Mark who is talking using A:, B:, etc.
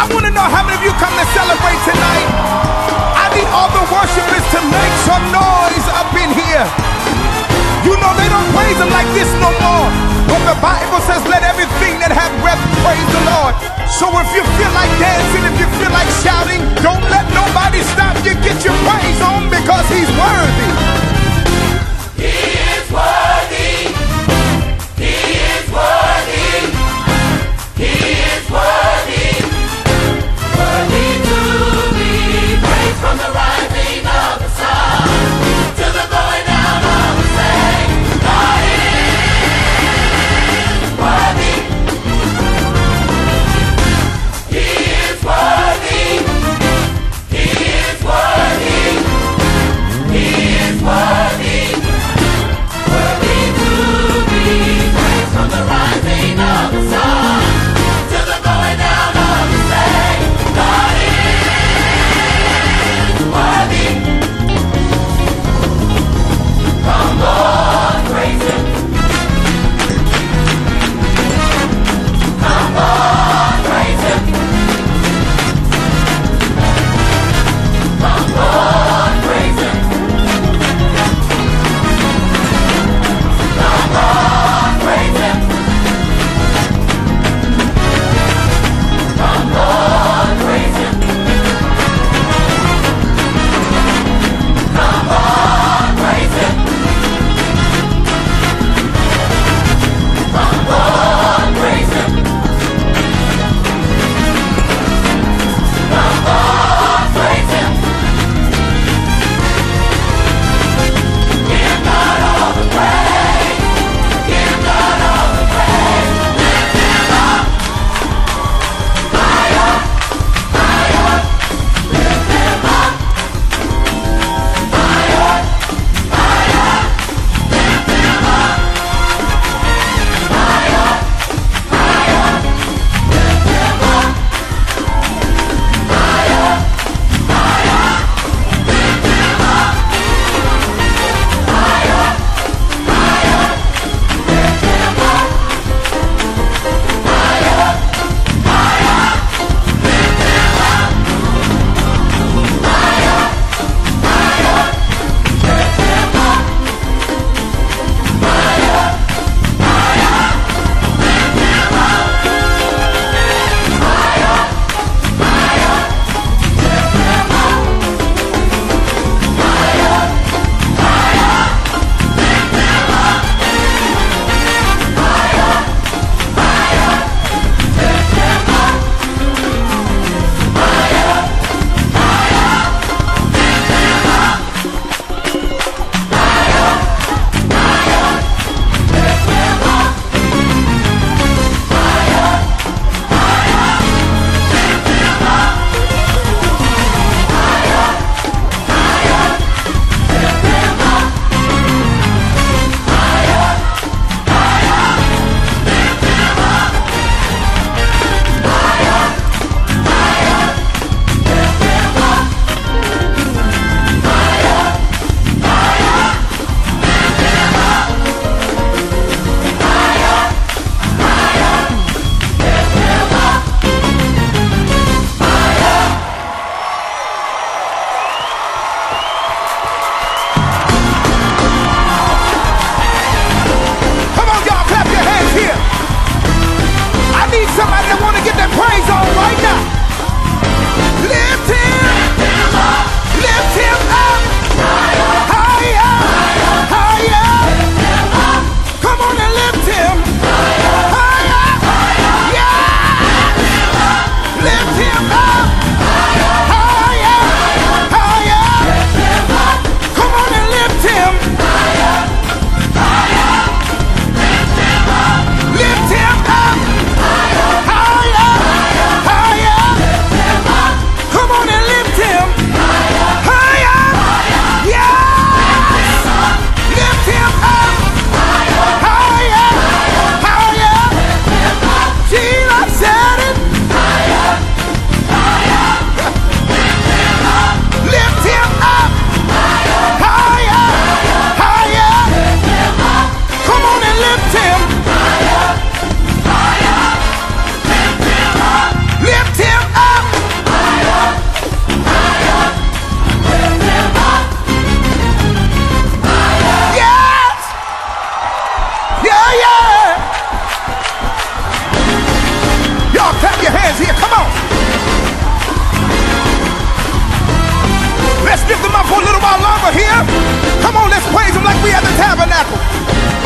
A: I want to know how many of you come to celebrate tonight. I need all the worshipers to make some noise up in here. You know they don't praise him like this no more. But the Bible says let everything that have breath praise the Lord. So if you feel like dancing, if you feel like shouting, don't let nobody stop you. Get your praise on because he's worthy.
B: He is worthy. He is worthy. He is worthy. Worthy to be praised from the rising of the sun to the going down of the same. God is worthy. He is worthy. He is worthy. He
A: lift him up for a little while longer here? Come on, let's praise him like we at the tabernacle.